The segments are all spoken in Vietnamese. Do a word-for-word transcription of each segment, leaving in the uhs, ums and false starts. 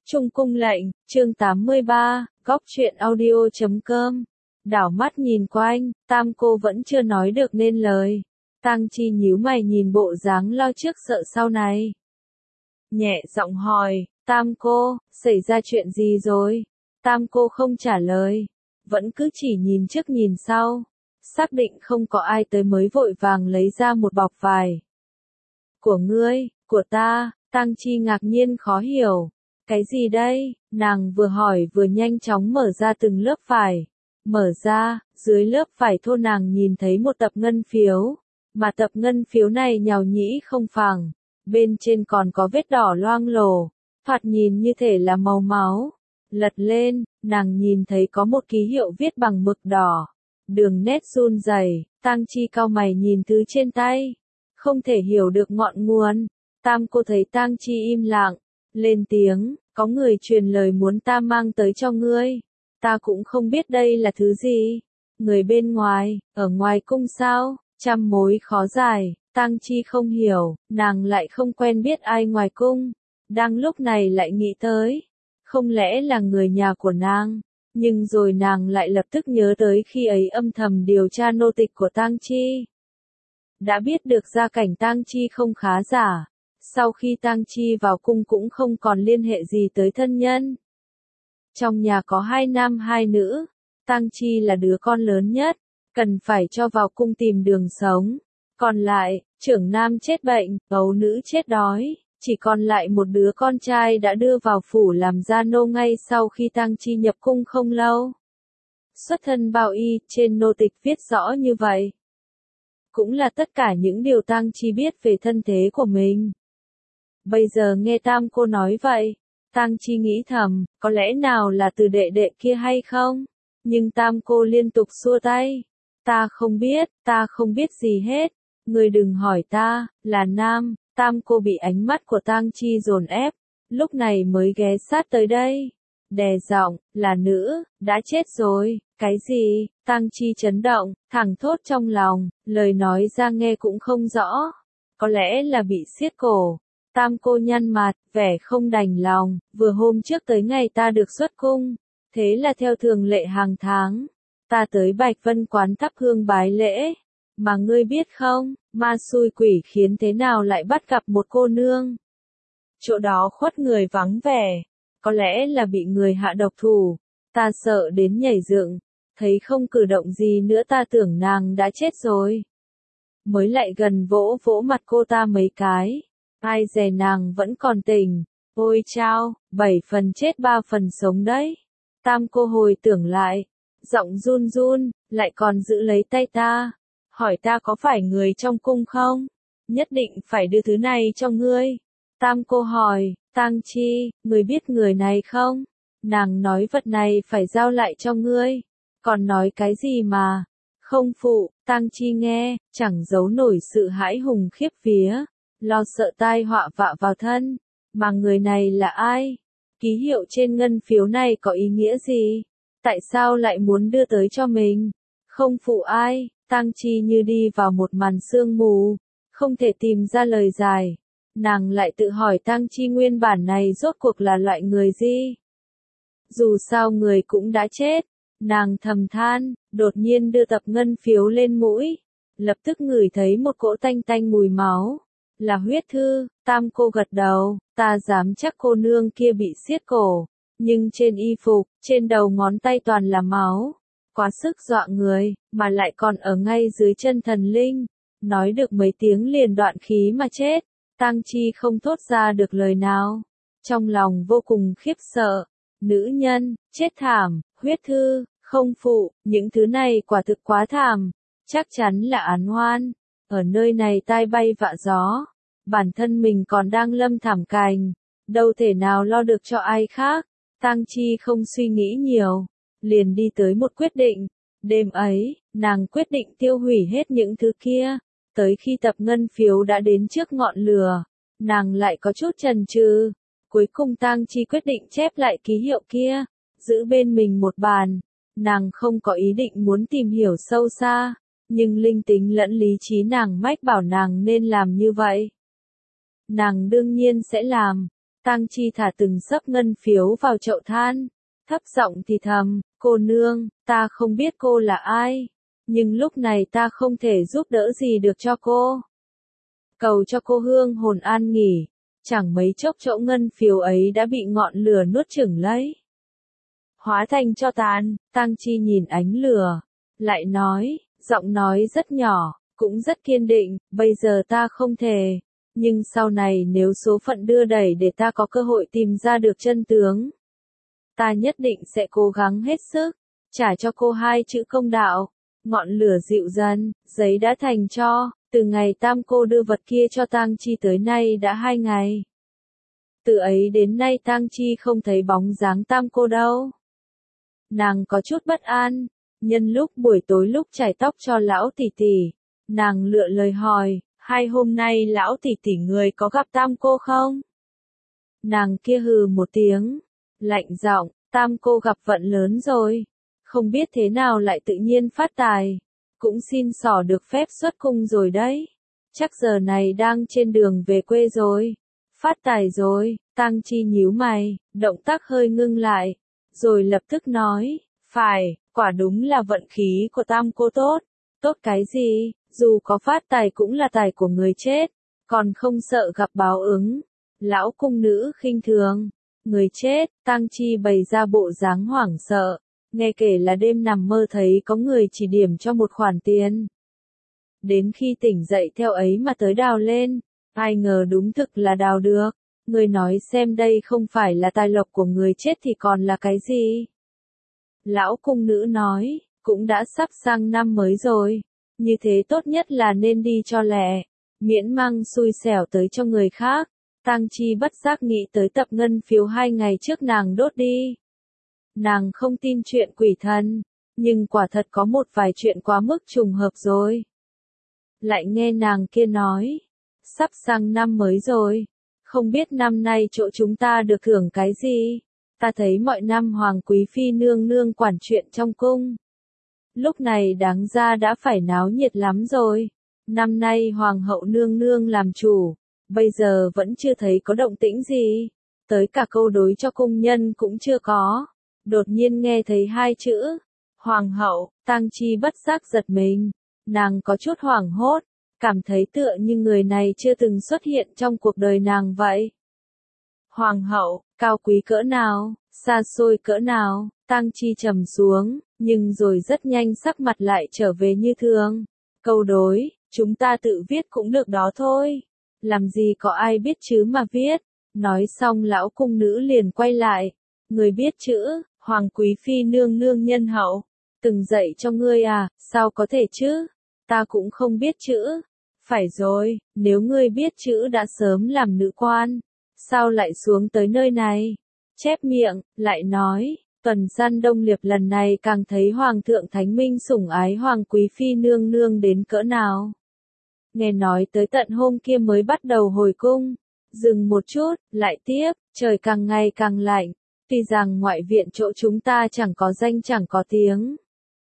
Trung cung lệnh, chương tám mươi ba, góc truyện audio chấm com. Đảo mắt nhìn quanh, Tam cô vẫn chưa nói được nên lời. Tang Chi nhíu mày nhìn bộ dáng lo trước sợ sau này. Nhẹ giọng hỏi, Tam cô, xảy ra chuyện gì rồi? Tam cô không trả lời, vẫn cứ chỉ nhìn trước nhìn sau. Xác định không có ai tới mới vội vàng lấy ra một bọc vải. Của ngươi, của ta, Tang Chi ngạc nhiên khó hiểu. Cái gì đây? Nàng vừa hỏi vừa nhanh chóng mở ra từng lớp vải. Mở ra, dưới lớp vải thô nàng nhìn thấy một tập ngân phiếu. Mà tập ngân phiếu này nhàu nhĩ không phẳng. Bên trên còn có vết đỏ loang lổ. Thoạt nhìn như thể là màu máu. Lật lên, nàng nhìn thấy có một ký hiệu viết bằng mực đỏ. Đường nét run rẩy. Tang Chi cau mày nhìn thứ trên tay. Không thể hiểu được ngọn nguồn. Tam cô thấy Tang Chi im lặng. Lên tiếng, có người truyền lời muốn ta mang tới cho ngươi. Ta cũng không biết đây là thứ gì. Người bên ngoài, ở ngoài cung sao, trăm mối khó giải, Tang Chi không hiểu, nàng lại không quen biết ai ngoài cung. Đang lúc này lại nghĩ tới, không lẽ là người nhà của nàng. Nhưng rồi nàng lại lập tức nhớ tới khi ấy âm thầm điều tra nô tịch của Tang Chi. Đã biết được gia cảnh Tang Chi không khá giả. Sau khi Tang Chi vào cung cũng không còn liên hệ gì tới thân nhân. Trong nhà có hai nam hai nữ, Tang Chi là đứa con lớn nhất, cần phải cho vào cung tìm đường sống. Còn lại, trưởng nam chết bệnh, ấu nữ chết đói, chỉ còn lại một đứa con trai đã đưa vào phủ làm gia nô ngay sau khi Tang Chi nhập cung không lâu. Xuất thân bao y, trên nô tịch viết rõ như vậy. Cũng là tất cả những điều Tang Chi biết về thân thế của mình. Bây giờ nghe Tam cô nói vậy, Tang Chi nghĩ thầm, có lẽ nào là từ đệ đệ kia hay không? Nhưng Tam cô liên tục xua tay. Ta không biết, ta không biết gì hết. Ngươi đừng hỏi ta, là nam. Tam cô bị ánh mắt của Tang Chi dồn ép, lúc này mới ghé sát tới đây. Đè giọng, là nữ, đã chết rồi. Cái gì? Tang Chi chấn động, thẳng thốt trong lòng, lời nói ra nghe cũng không rõ. Có lẽ là bị siết cổ. Tam cô nhăn mặt, vẻ không đành lòng, vừa hôm trước tới ngày ta được xuất cung, thế là theo thường lệ hàng tháng, ta tới Bạch Vân quán thắp hương bái lễ, mà ngươi biết không, ma xui quỷ khiến thế nào lại bắt gặp một cô nương. Chỗ đó khuất người vắng vẻ, có lẽ là bị người hạ độc thủ, ta sợ đến nhảy dựng, thấy không cử động gì nữa ta tưởng nàng đã chết rồi. Mới lại gần vỗ vỗ mặt cô ta mấy cái. Ai dè nàng vẫn còn tỉnh, ôi chao, bảy phần chết ba phần sống đấy. Tam cô hồi tưởng lại, giọng run run, lại còn giữ lấy tay ta, hỏi ta có phải người trong cung không? Nhất định phải đưa thứ này cho ngươi. Tam cô hỏi, Tang Chi, ngươi biết người này không? Nàng nói vật này phải giao lại cho ngươi, còn nói cái gì mà? Không phụ, Tang Chi nghe, chẳng giấu nổi sự hãi hùng khiếp vía. Lo sợ tai họa vạ vào thân, mà người này là ai? Ký hiệu trên ngân phiếu này có ý nghĩa gì? Tại sao lại muốn đưa tới cho mình? Không phụ ai, Tang Chi như đi vào một màn sương mù, không thể tìm ra lời giải. Nàng lại tự hỏi Tang Chi nguyên bản này rốt cuộc là loại người gì? Dù sao người cũng đã chết, nàng thầm than, đột nhiên đưa tập ngân phiếu lên mũi, lập tức ngửi thấy một cỗ tanh tanh mùi máu. Là huyết thư. Tam cô gật đầu, ta dám chắc cô nương kia bị siết cổ, nhưng trên y phục, trên đầu ngón tay toàn là máu, quá sức dọa người, mà lại còn ở ngay dưới chân thần linh, nói được mấy tiếng liền đoạn khí mà chết. Tang Chi không thốt ra được lời nào, trong lòng vô cùng khiếp sợ, nữ nhân, chết thảm, huyết thư, không phụ, những thứ này quả thực quá thảm, chắc chắn là án oan. Ở nơi này tai bay vạ gió, bản thân mình còn đang lâm thảm cành, đâu thể nào lo được cho ai khác. Tang Chi không suy nghĩ nhiều, liền đi tới một quyết định. Đêm ấy, nàng quyết định tiêu hủy hết những thứ kia. Tới khi tập ngân phiếu đã đến trước ngọn lửa, nàng lại có chút chần chừ. Cuối cùng Tang Chi quyết định chép lại ký hiệu kia, giữ bên mình một bàn. Nàng không có ý định muốn tìm hiểu sâu xa. Nhưng linh tính lẫn lý trí nàng mách bảo nàng nên làm như vậy. Nàng đương nhiên sẽ làm. Tang Chi thả từng xấp ngân phiếu vào chậu than, thấp giọng thì thầm, cô nương, ta không biết cô là ai, nhưng lúc này ta không thể giúp đỡ gì được cho cô. Cầu cho cô hương hồn an nghỉ, chẳng mấy chốc chậu ngân phiếu ấy đã bị ngọn lửa nuốt chửng lấy. Hóa thành cho tàn, Tang Chi nhìn ánh lửa, lại nói, giọng nói rất nhỏ, cũng rất kiên định, bây giờ ta không thể, nhưng sau này nếu số phận đưa đẩy để ta có cơ hội tìm ra được chân tướng, ta nhất định sẽ cố gắng hết sức, trả cho cô hai chữ công đạo. Ngọn lửa dịu dần, giấy đã thành tro, từ ngày Tam cô đưa vật kia cho Tang Chi tới nay đã hai ngày. Từ ấy đến nay Tang Chi không thấy bóng dáng Tam cô đâu. Nàng có chút bất an, nhân lúc buổi tối lúc chải tóc cho lão tỷ tỷ, nàng lựa lời hỏi, hai hôm nay lão tỷ tỷ người có gặp Tam cô không? Nàng kia hừ một tiếng, lạnh giọng, Tam cô gặp vận lớn rồi, không biết thế nào lại tự nhiên phát tài, cũng xin xỏ được phép xuất cung rồi đấy, chắc giờ này đang trên đường về quê rồi, phát tài rồi. Tang Chi nhíu mày, động tác hơi ngưng lại, rồi lập tức nói, phải, quả đúng là vận khí của Tam cô tốt, tốt cái gì, dù có phát tài cũng là tài của người chết, còn không sợ gặp báo ứng. Lão cung nữ khinh thường, người chết. Tang Chi bày ra bộ dáng hoảng sợ, nghe kể là đêm nằm mơ thấy có người chỉ điểm cho một khoản tiền. Đến khi tỉnh dậy theo ấy mà tới đào lên, ai ngờ đúng thực là đào được. Người nói xem đây không phải là tài lộc của người chết thì còn là cái gì? Lão cung nữ nói, cũng đã sắp sang năm mới rồi, như thế tốt nhất là nên đi cho lẹ, miễn mang xui xẻo tới cho người khác. Tang Chi bất giác nghĩ tới tập ngân phiếu hai ngày trước nàng đốt đi. Nàng không tin chuyện quỷ thần, nhưng quả thật có một vài chuyện quá mức trùng hợp rồi. Lại nghe nàng kia nói, sắp sang năm mới rồi, không biết năm nay chỗ chúng ta được thưởng cái gì? Ta thấy mọi năm Hoàng Quý Phi nương nương quản chuyện trong cung. Lúc này đáng ra đã phải náo nhiệt lắm rồi. Năm nay Hoàng hậu nương nương làm chủ, bây giờ vẫn chưa thấy có động tĩnh gì. Tới cả câu đối cho cung nhân cũng chưa có. Đột nhiên nghe thấy hai chữ, Hoàng hậu. Tang Chi bất giác giật mình. Nàng có chút hoảng hốt, cảm thấy tựa như người này chưa từng xuất hiện trong cuộc đời nàng vậy. Hoàng hậu, cao quý cỡ nào, xa xôi cỡ nào, Tang Chi trầm xuống, nhưng rồi rất nhanh sắc mặt lại trở về như thường. Câu đối, chúng ta tự viết cũng được đó thôi. Làm gì có ai biết chứ mà viết. Nói xong lão cung nữ liền quay lại. Người biết chữ, Hoàng Quý Phi nương nương nhân hậu. Từng dạy cho ngươi à, sao có thể chứ? Ta cũng không biết chữ. Phải rồi, nếu ngươi biết chữ đã sớm làm nữ quan. Sao lại xuống tới nơi này? Chép miệng, lại nói, tuần gian Đông Liệp lần này càng thấy Hoàng thượng Thánh Minh sủng ái Hoàng Quý Phi nương nương đến cỡ nào. Nghe nói tới tận hôm kia mới bắt đầu hồi cung. Dừng một chút, lại tiếp, trời càng ngày càng lạnh. Tuy rằng ngoại viện chỗ chúng ta chẳng có danh chẳng có tiếng.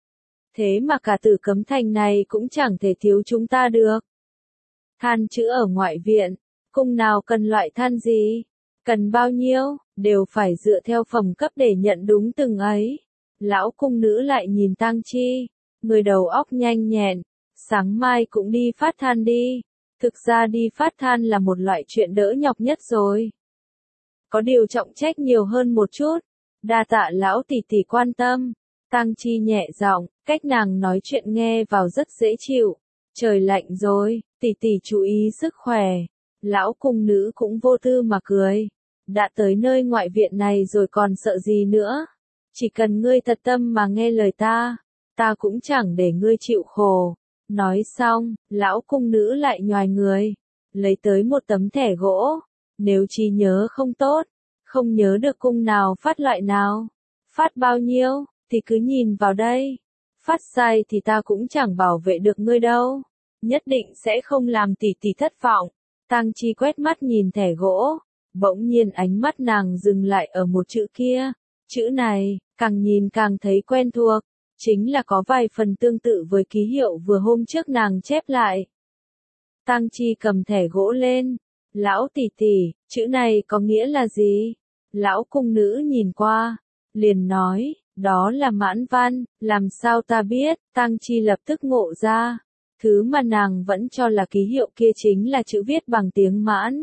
Thế mà cả Tử Cấm Thành này cũng chẳng thể thiếu chúng ta được. Than chữ ở ngoại viện, cung nào cần loại than gì, cần bao nhiêu, đều phải dựa theo phẩm cấp để nhận đúng từng ấy. Lão cung nữ lại nhìn Tang Chi, người đầu óc nhanh nhẹn, sáng mai cũng đi phát than đi. Thực ra đi phát than là một loại chuyện đỡ nhọc nhất rồi. Có điều trọng trách nhiều hơn một chút, đa tạ lão tỷ tỷ quan tâm. Tang Chi nhẹ giọng, cách nàng nói chuyện nghe vào rất dễ chịu. Trời lạnh rồi, tỷ tỷ chú ý sức khỏe. Lão cung nữ cũng vô tư mà cười. Đã tới nơi ngoại viện này rồi còn sợ gì nữa? Chỉ cần ngươi thật tâm mà nghe lời ta, ta cũng chẳng để ngươi chịu khổ. Nói xong, lão cung nữ lại nhoài người, lấy tới một tấm thẻ gỗ. Nếu trí nhớ không tốt, không nhớ được cung nào phát loại nào, phát bao nhiêu, thì cứ nhìn vào đây. Phát sai thì ta cũng chẳng bảo vệ được ngươi đâu. Nhất định sẽ không làm tỷ tỷ thất vọng. Tang Chi quét mắt nhìn thẻ gỗ, bỗng nhiên ánh mắt nàng dừng lại ở một chữ kia. Chữ này, càng nhìn càng thấy quen thuộc, chính là có vài phần tương tự với ký hiệu vừa hôm trước nàng chép lại. Tang Chi cầm thẻ gỗ lên, Lão tỷ tỷ, chữ này có nghĩa là gì? Lão cung nữ nhìn qua, liền nói, đó là mãn văn, làm sao ta biết, Tang Chi lập tức ngộ ra. Thứ mà nàng vẫn cho là ký hiệu kia chính là chữ viết bằng tiếng mãn.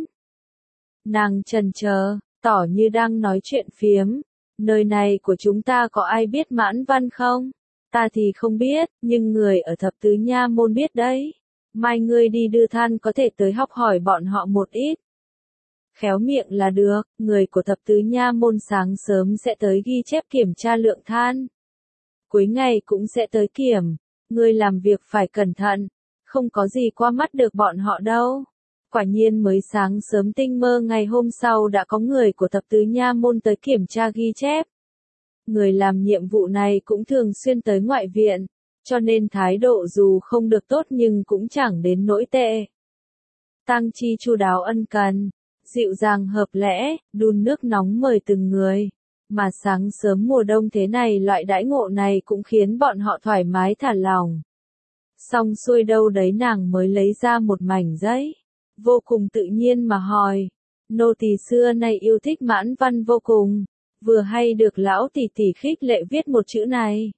Nàng chần chờ, tỏ như đang nói chuyện phiếm. Nơi này của chúng ta có ai biết mãn văn không? Ta thì không biết, nhưng người ở thập tứ nha môn biết đấy. Mai ngươi đi đưa than có thể tới học hỏi bọn họ một ít. Khéo miệng là được, người của thập tứ nha môn sáng sớm sẽ tới ghi chép kiểm tra lượng than. Cuối ngày cũng sẽ tới kiểm, ngươi làm việc phải cẩn thận, không có gì qua mắt được bọn họ đâu. Quả nhiên mới sáng sớm tinh mơ ngày hôm sau đã có người của thập tứ nha môn tới kiểm tra ghi chép. Người làm nhiệm vụ này cũng thường xuyên tới ngoại viện, cho nên thái độ dù không được tốt nhưng cũng chẳng đến nỗi tệ. Tang Chi chu đáo ân cần, dịu dàng hợp lẽ, đun nước nóng mời từng người. Mà sáng sớm mùa đông thế này loại đãi ngộ này cũng khiến bọn họ thoải mái thả lòng. Xong xuôi đâu đấy nàng mới lấy ra một mảnh giấy. Vô cùng tự nhiên mà hỏi. Nô tỳ xưa nay yêu thích mãn văn vô cùng. Vừa hay được lão tỷ tỷ khích lệ viết một chữ này.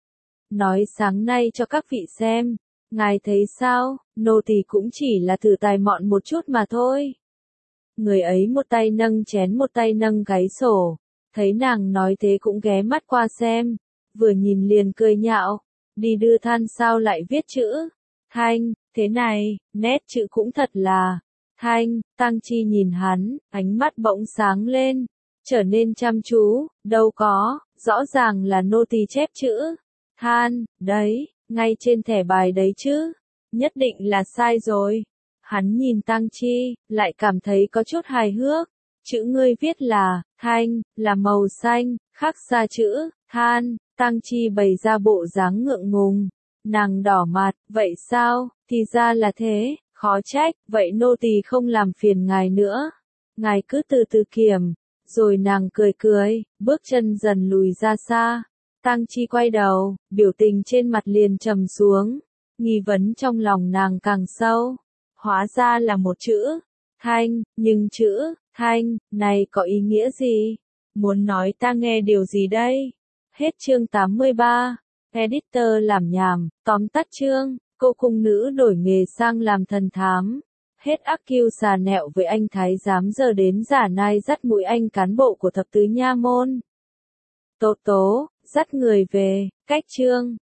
Nói sáng nay cho các vị xem. Ngài thấy sao, nô tỳ cũng chỉ là thử tài mọn một chút mà thôi. Người ấy một tay nâng chén một tay nâng gáy sổ. Thấy nàng nói thế cũng ghé mắt qua xem. Vừa nhìn liền cười nhạo. Đi đưa than sao lại viết chữ. Thanh, thế này, nét chữ cũng thật là. Thanh, Tang Chi nhìn hắn, ánh mắt bỗng sáng lên. Trở nên chăm chú, đâu có, rõ ràng là nô tỳ chép chữ. Than, đấy, ngay trên thẻ bài đấy chứ. Nhất định là sai rồi. Hắn nhìn Tang Chi, lại cảm thấy có chút hài hước. Chữ ngươi viết là, thanh, là màu xanh, khác xa chữ, than. Tang Chi bày ra bộ dáng ngượng ngùng. Nàng đỏ mặt, vậy sao, thì ra là thế, khó trách, vậy nô tỳ không làm phiền ngài nữa. Ngài cứ từ từ kiểm. Rồi nàng cười cười, bước chân dần lùi ra xa. Tang Chi quay đầu, biểu tình trên mặt liền trầm xuống. Nghi vấn trong lòng nàng càng sâu. Hóa ra là một chữ, thanh, nhưng chữ, thanh, này có ý nghĩa gì? Muốn nói ta nghe điều gì đây? Hết chương tám mươi ba. Editor làm nhảm, tóm tắt chương, cô cung nữ đổi nghề sang làm thần thám. Hết ác kiêu xà nẹo với anh thái giám giờ đến giả nai dắt mũi anh cán bộ của thập tứ nha môn. Tố tố, dắt người về, cách chương.